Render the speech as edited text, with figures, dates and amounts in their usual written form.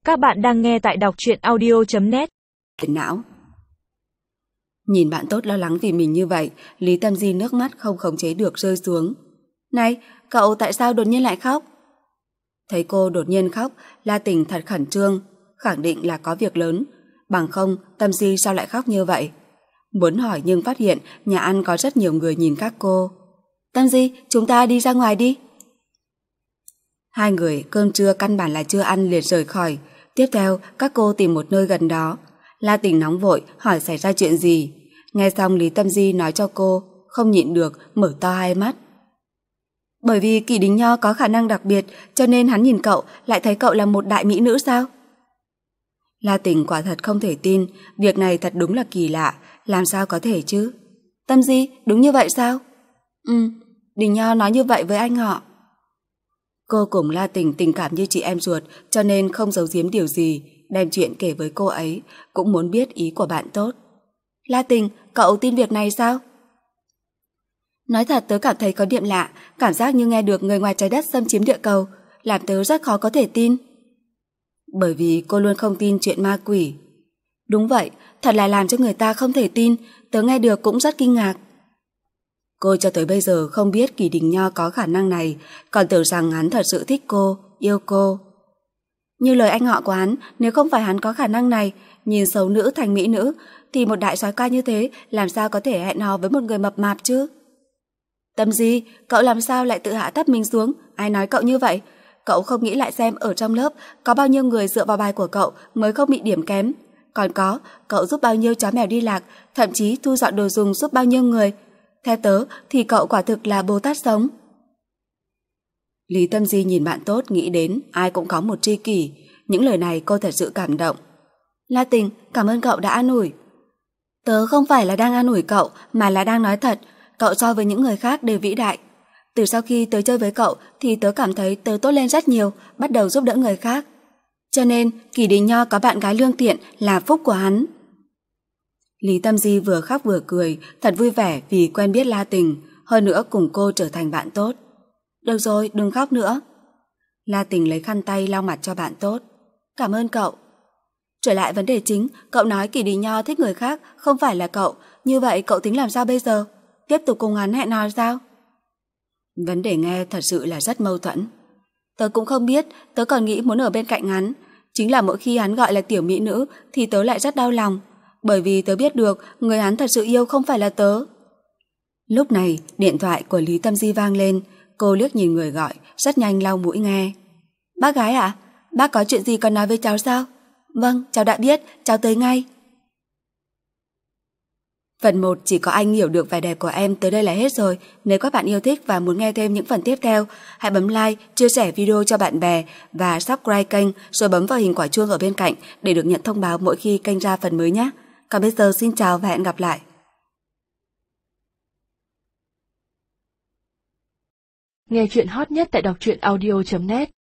Các bạn đang nghe tại đọc truyện audio.net. Não. Nhìn bạn tốt lo lắng vì mình như vậy, Lý Tâm Di nước mắt không khống chế được rơi xuống. Này, cậu tại sao đột nhiên lại khóc? Thấy cô đột nhiên khóc, La Tình thật khẩn trương, khẳng định là có việc lớn. Bằng không, Tâm Di sao lại khóc như vậy? Muốn hỏi nhưng phát hiện nhà ăn có rất nhiều người nhìn các cô. Tâm Di, chúng ta đi ra ngoài đi. Hai người cơm trưa căn bản là chưa ăn liền rời khỏi. Tiếp theo, các cô tìm một nơi gần đó. La Tình nóng vội hỏi xảy ra chuyện gì. Nghe xong Lý Tâm Di nói cho cô, không nhịn được mở to hai mắt. Bởi vì Kỷ Đình Nho có khả năng đặc biệt, cho nên hắn nhìn cậu lại thấy cậu là một đại mỹ nữ sao? La Tình quả thật không thể tin, việc này thật đúng là kỳ lạ, làm sao có thể chứ? Tâm Di, đúng như vậy sao? Đình Nho nói như vậy với anh họ. Cô cùng La Tình tình cảm như chị em ruột, cho nên không giấu giếm điều gì, đem chuyện kể với cô ấy, cũng muốn biết ý của bạn tốt. La Tình, cậu tin việc này sao? Nói thật tớ cảm thấy có điểm lạ, cảm giác như nghe được người ngoài trái đất xâm chiếm địa cầu, làm tớ rất khó có thể tin. Bởi vì cô luôn không tin chuyện ma quỷ. Đúng vậy, thật là làm cho người ta không thể tin, tớ nghe được cũng rất kinh ngạc. Cô cho tới bây giờ không biết Kỷ Đình Nho có khả năng này, còn tưởng rằng hắn thật sự thích cô, yêu cô. Như lời anh họ của hắn, nếu không phải hắn có khả năng này, nhìn xấu nữ thành mỹ nữ, thì một đại soái ca như thế làm sao có thể hẹn hò với một người mập mạp chứ? Tâm Di, cậu làm sao lại tự hạ thấp mình xuống? Ai nói cậu như vậy? Cậu không nghĩ lại xem ở trong lớp có bao nhiêu người dựa vào bài của cậu mới không bị điểm kém. Còn có, cậu giúp bao nhiêu chó mèo đi lạc, thậm chí thu dọn đồ dùng giúp bao nhiêu người. Theo tớ thì cậu quả thực là Bồ Tát sống. Lý Tâm Di nhìn bạn tốt nghĩ đến ai cũng có một tri kỷ. Những lời này cô thật sự cảm động. La Tình, cảm ơn cậu đã an ủi. Tớ không phải là đang an ủi cậu, mà là đang nói thật. Cậu so với những người khác đều vĩ đại. Từ sau khi tớ chơi với cậu thì tớ cảm thấy tớ tốt lên rất nhiều, bắt đầu giúp đỡ người khác. Cho nên Kỷ Đình Nho có bạn gái lương thiện là phúc của hắn. Lý Tâm Di vừa khóc vừa cười, thật vui vẻ vì quen biết La Tình, hơn nữa cùng cô trở thành bạn tốt. Được rồi, đừng khóc nữa. La Tình lấy khăn tay lau mặt cho bạn tốt. Cảm ơn cậu. Trở lại vấn đề chính, cậu nói Kỷ Đình Nho thích người khác, không phải là cậu. Như vậy cậu tính làm sao bây giờ? Tiếp tục cùng hắn hẹn hò sao? Vấn đề nghe thật sự là rất mâu thuẫn. Tớ cũng không biết, tớ còn nghĩ muốn ở bên cạnh hắn. Chính là mỗi khi hắn gọi là tiểu mỹ nữ thì tớ lại rất đau lòng. Bởi vì tớ biết được người hắn thật sự yêu không phải là tớ. Lúc này điện thoại của Lý Tâm Di vang lên. Cô liếc nhìn người gọi, rất nhanh lau mũi nghe. Bác gái ạ? Bác có chuyện gì còn nói với cháu sao? Vâng, cháu đã biết, cháu tới ngay. Phần 1 chỉ có anh hiểu được vẻ đẹp của em tới đây là hết rồi. Nếu các bạn yêu thích và muốn nghe thêm những phần tiếp theo, hãy bấm like, chia sẻ video cho bạn bè và subscribe kênh rồi bấm vào hình quả chuông ở bên cạnh để được nhận thông báo mỗi khi kênh ra phần mới nhé. Còn bây giờ xin chào và hẹn gặp lại. Nghe chuyện hot nhất tại đọc truyện audio.net.